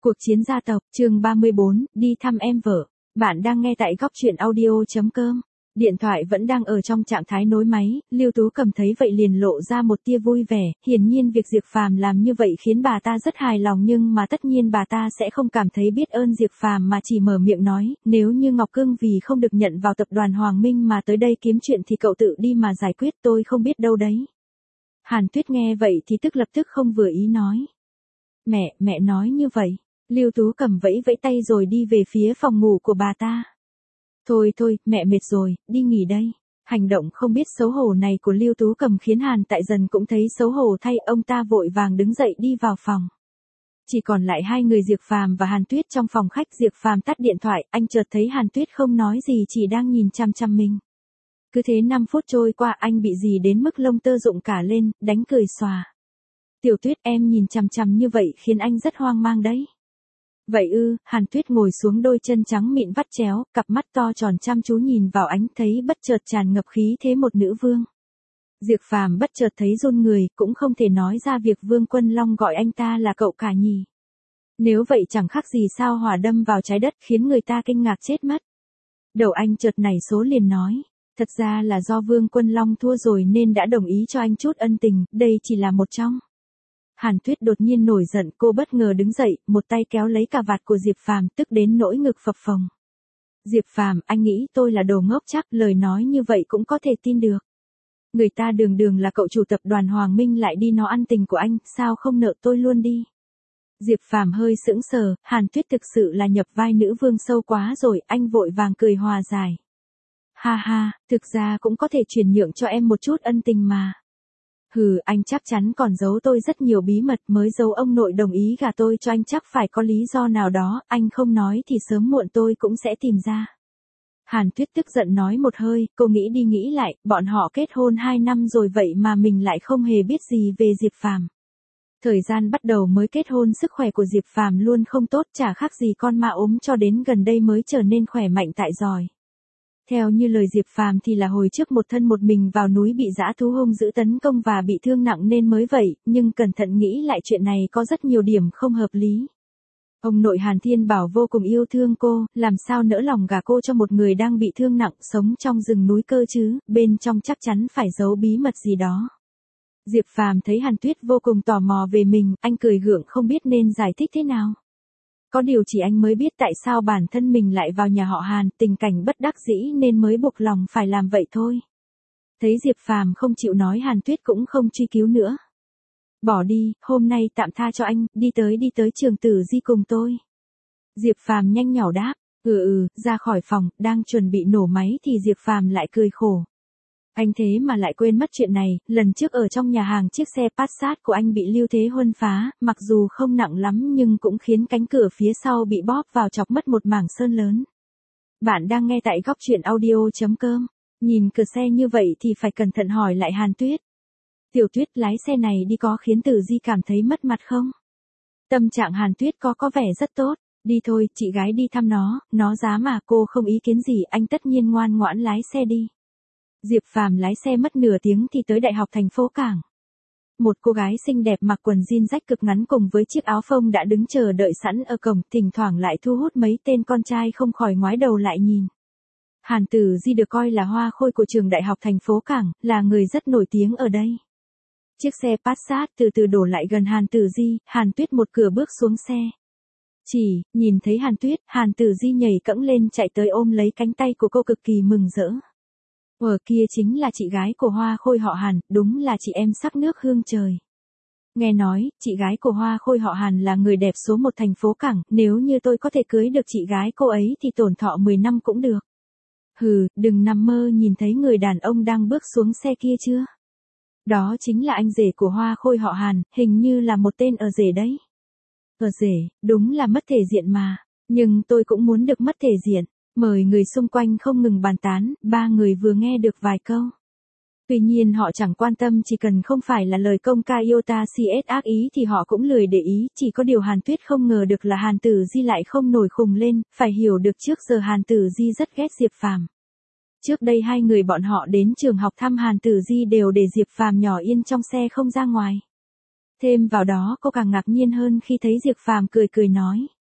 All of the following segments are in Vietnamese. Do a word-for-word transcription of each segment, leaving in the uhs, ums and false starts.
Cuộc chiến gia tộc, chương ba mươi bốn, đi thăm em vợ. Bạn đang nghe tại góc truyện audio chấm com. Điện thoại vẫn đang ở trong trạng thái nối máy, Lưu Tú Cầm thấy vậy liền lộ ra một tia vui vẻ, hiển nhiên việc Diệp Phàm làm như vậy khiến bà ta rất hài lòng, nhưng mà tất nhiên bà ta sẽ không cảm thấy biết ơn Diệp Phàm mà chỉ mở miệng nói, nếu như Ngọc Cương vì không được nhận vào tập đoàn Hoàng Minh mà tới đây kiếm chuyện thì cậu tự đi mà giải quyết, tôi không biết đâu đấy. Hàn Tuyết nghe vậy thì tức lập tức không vừa ý nói. Mẹ, mẹ nói như vậy. Lưu Tú Cầm vẫy vẫy tay rồi đi về phía phòng ngủ của bà ta. Thôi thôi, mẹ mệt rồi, đi nghỉ đây. Hành động không biết xấu hổ này của Lưu Tú Cầm khiến Hàn Tại Dần cũng thấy xấu hổ thay, ông ta vội vàng đứng dậy đi vào phòng. Chỉ còn lại hai người Diệp Phàm và Hàn Tuyết trong phòng khách. Diệp Phàm tắt điện thoại, anh chợt thấy Hàn Tuyết không nói gì chỉ đang nhìn chăm chăm mình. Cứ thế năm phút trôi qua, anh bị gì đến mức lông tơ rụng cả lên, đánh cười xòa. Tiểu Tuyết, em nhìn chăm chăm như vậy khiến anh rất hoang mang đấy. Vậy ư? Hàn Tuyết ngồi xuống, đôi chân trắng mịn vắt chéo, cặp mắt to tròn chăm chú nhìn vào ánh, thấy bất chợt tràn ngập khí thế một nữ vương. Diệp Phàm bất chợt thấy run người, cũng không thể nói ra việc Vương Quân Long gọi anh ta là cậu cả nhỉ. Nếu vậy chẳng khác gì sao hỏa đâm vào trái đất, khiến người ta kinh ngạc chết mất. Đầu anh chợt nảy số liền nói, thật ra là do Vương Quân Long thua rồi nên đã đồng ý cho anh chút ân tình, đây chỉ là một trong. Hàn Tuyết đột nhiên nổi giận, cô bất ngờ đứng dậy, một tay kéo lấy cà vạt của Diệp Phàm, tức đến nỗi ngực phập phồng. Diệp Phàm, anh nghĩ tôi là đồ ngốc chắc, lời nói như vậy cũng có thể tin được. Người ta đường đường là cậu chủ tập đoàn Hoàng Minh lại đi nó ăn tình của anh, sao không nợ tôi luôn đi. Diệp Phàm hơi sững sờ, Hàn Tuyết thực sự là nhập vai nữ vương sâu quá rồi, anh vội vàng cười hòa giải. Ha ha, thực ra cũng có thể chuyển nhượng cho em một chút ân tình mà. Hừ, anh chắc chắn còn giấu tôi rất nhiều bí mật, mới giấu ông nội đồng ý gả tôi cho anh chắc phải có lý do nào đó, anh không nói thì sớm muộn tôi cũng sẽ tìm ra. Hàn Tuyết tức giận nói một hơi, cô nghĩ đi nghĩ lại, bọn họ kết hôn hai năm rồi vậy mà mình lại không hề biết gì về Diệp Phàm. Thời gian bắt đầu mới kết hôn sức khỏe của Diệp Phàm luôn không tốt, chả khác gì con ma ốm, cho đến gần đây mới trở nên khỏe mạnh tại giỏi. Theo như lời Diệp Phàm thì là hồi trước một thân một mình vào núi bị dã thú hung dữ tấn công và bị thương nặng nên mới vậy, nhưng cẩn thận nghĩ lại chuyện này có rất nhiều điểm không hợp lý. Ông nội Hàn Thiên Bảo vô cùng yêu thương cô, làm sao nỡ lòng gả cô cho một người đang bị thương nặng, sống trong rừng núi cơ chứ, bên trong chắc chắn phải giấu bí mật gì đó. Diệp Phàm thấy Hàn Tuyết vô cùng tò mò về mình, anh cười gượng không biết nên giải thích thế nào. Có điều chỉ anh mới biết tại sao bản thân mình lại vào nhà họ Hàn, tình cảnh bất đắc dĩ nên mới buộc lòng phải làm vậy thôi. Thấy Diệp Phàm không chịu nói, Hàn Tuyết cũng không truy cứu nữa. Bỏ đi, hôm nay tạm tha cho anh, đi tới đi tới Trường Tử Di cùng tôi. Diệp Phàm nhanh nhỏ đáp, ừ ừ, ra khỏi phòng, đang chuẩn bị nổ máy thì Diệp Phàm lại cười khổ. Anh thế mà lại quên mất chuyện này, lần trước ở trong nhà hàng chiếc xe Passat của anh bị Lưu Thế Huân phá, mặc dù không nặng lắm nhưng cũng khiến cánh cửa phía sau bị bóp vào chọc mất một mảng sơn lớn. Bạn đang nghe tại góc truyện audio chấm com, nhìn cửa xe như vậy thì phải cẩn thận hỏi lại Hàn Tuyết. Tiểu Tuyết, lái xe này đi có khiến Tử Di cảm thấy mất mặt không? Tâm trạng Hàn Tuyết có có vẻ rất tốt, đi thôi, chị gái đi thăm nó, nó dám mà, cô không ý kiến gì, anh tất nhiên ngoan ngoãn lái xe đi. Diệp Phàm lái xe mất nửa tiếng thì tới Đại học thành phố Cảng. Một cô gái xinh đẹp mặc quần jean rách cực ngắn cùng với chiếc áo phông đã đứng chờ đợi sẵn ở cổng, thỉnh thoảng lại thu hút mấy tên con trai không khỏi ngoái đầu lại nhìn. Hàn Tử Di được coi là hoa khôi của trường Đại học thành phố Cảng, là người rất nổi tiếng ở đây. Chiếc xe Passat từ từ đổ lại gần Hàn Tử Di, Hàn Tuyết một cửa bước xuống xe. Chỉ, nhìn thấy Hàn Tuyết, Hàn Tử Di nhảy cẫng lên chạy tới ôm lấy cánh tay của cô cực kỳ mừng rỡ. Ở kia chính là chị gái của hoa khôi họ Hàn, đúng là chị em sắc nước hương trời. Nghe nói, chị gái của hoa khôi họ Hàn là người đẹp số một thành phố Cảng, nếu như tôi có thể cưới được chị gái cô ấy thì tổn thọ mười năm cũng được. Hừ, đừng nằm mơ, nhìn thấy người đàn ông đang bước xuống xe kia chưa? Đó chính là anh rể của hoa khôi họ Hàn, hình như là một tên ở rể đấy. Ở rể, đúng là mất thể diện mà, nhưng tôi cũng muốn được mất thể diện. Mời người xung quanh không ngừng bàn tán, ba người vừa nghe được vài câu. Tuy nhiên họ chẳng quan tâm, chỉ cần không phải là lời công ca iota cs ác ý thì họ cũng lười để ý, chỉ có điều Hàn Tuyết không ngờ được là Hàn Tử Di lại không nổi khùng lên, phải hiểu được trước giờ Hàn Tử Di rất ghét Diệp Phàm. Trước đây hai người bọn họ đến trường học thăm Hàn Tử Di đều để Diệp Phàm nhỏ yên trong xe không ra ngoài. Thêm vào đó cô càng ngạc nhiên hơn khi thấy Diệp Phàm cười cười nói.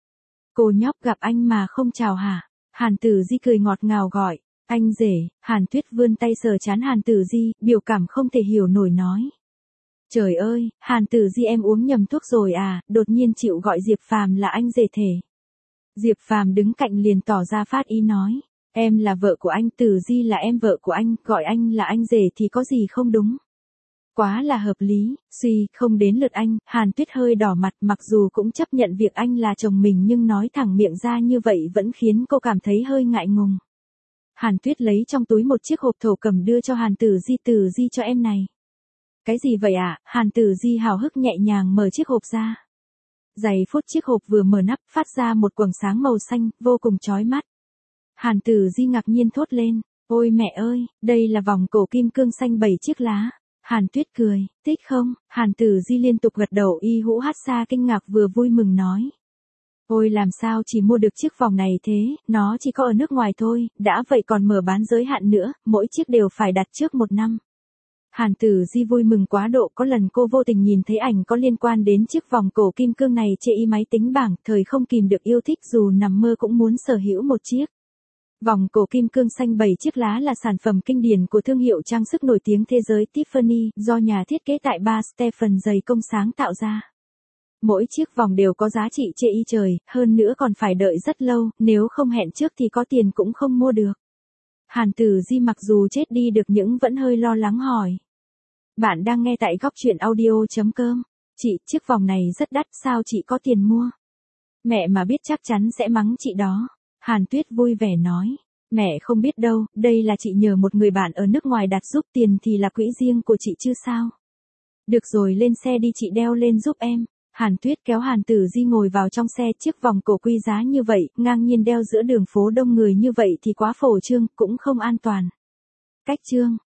Cô nhóc gặp anh mà không chào hả? Hàn Tử Di cười ngọt ngào gọi. Anh rể. Hàn Tuyết vươn tay sờ trán Hàn Tử Di, biểu cảm không thể hiểu nổi nói. Trời ơi, Hàn Tử Di em uống nhầm thuốc rồi à, đột nhiên chịu gọi Diệp Phàm là anh rể thể. Diệp Phàm đứng cạnh liền tỏ ra phát ý nói. Em là vợ của anh, Tử Di là em vợ của anh, gọi anh là anh rể thì có gì không đúng. Quá là hợp lý, suy, không đến lượt anh, Hàn Tuyết hơi đỏ mặt mặc dù cũng chấp nhận việc anh là chồng mình nhưng nói thẳng miệng ra như vậy vẫn khiến cô cảm thấy hơi ngại ngùng. Hàn Tuyết lấy trong túi một chiếc hộp thổ cẩm đưa cho Hàn Tử Di. Tử Di cho em này. Cái gì vậy ạ? À? Hàn Tử Di hào hức nhẹ nhàng mở chiếc hộp ra. Giây phút chiếc hộp vừa mở nắp phát ra một quầng sáng màu xanh, vô cùng chói mắt. Hàn Tử Di ngạc nhiên thốt lên. Ôi mẹ ơi, đây là vòng cổ kim cương xanh bảy chiếc lá. Hàn Tuyết cười, thích không? Hàn Tử Di liên tục gật đầu y hũ hát xa kinh ngạc vừa vui mừng nói. Ôi làm sao chỉ mua được chiếc vòng này thế, nó chỉ có ở nước ngoài thôi, đã vậy còn mở bán giới hạn nữa, mỗi chiếc đều phải đặt trước một năm. Hàn Tử Di vui mừng quá độ, có lần cô vô tình nhìn thấy ảnh có liên quan đến chiếc vòng cổ kim cương này trên y máy tính bảng, thời không kìm được yêu thích dù nằm mơ cũng muốn sở hữu một chiếc. Vòng cổ kim cương xanh bảy chiếc lá là sản phẩm kinh điển của thương hiệu trang sức nổi tiếng thế giới Tiffany, do nhà thiết kế tại Bar Stephen dày công sáng tạo ra. Mỗi chiếc vòng đều có giá trị chê y trời, hơn nữa còn phải đợi rất lâu, nếu không hẹn trước thì có tiền cũng không mua được. Hàn Tử Di mặc dù chết đi được nhưng vẫn hơi lo lắng hỏi. Bạn đang nghe tại góc truyện audio chấm com. Chị, chiếc vòng này rất đắt, sao chị có tiền mua? Mẹ mà biết chắc chắn sẽ mắng chị đó. Hàn Tuyết vui vẻ nói. Mẹ không biết đâu, đây là chị nhờ một người bạn ở nước ngoài đặt giúp, tiền thì là quỹ riêng của chị chứ sao. Được rồi, lên xe đi, chị đeo lên giúp em. Hàn Tuyết kéo Hàn Tử Di ngồi vào trong xe. Chiếc vòng cổ quý giá như vậy, ngang nhiên đeo giữa đường phố đông người như vậy thì quá phổ trương, cũng không an toàn. Cách chương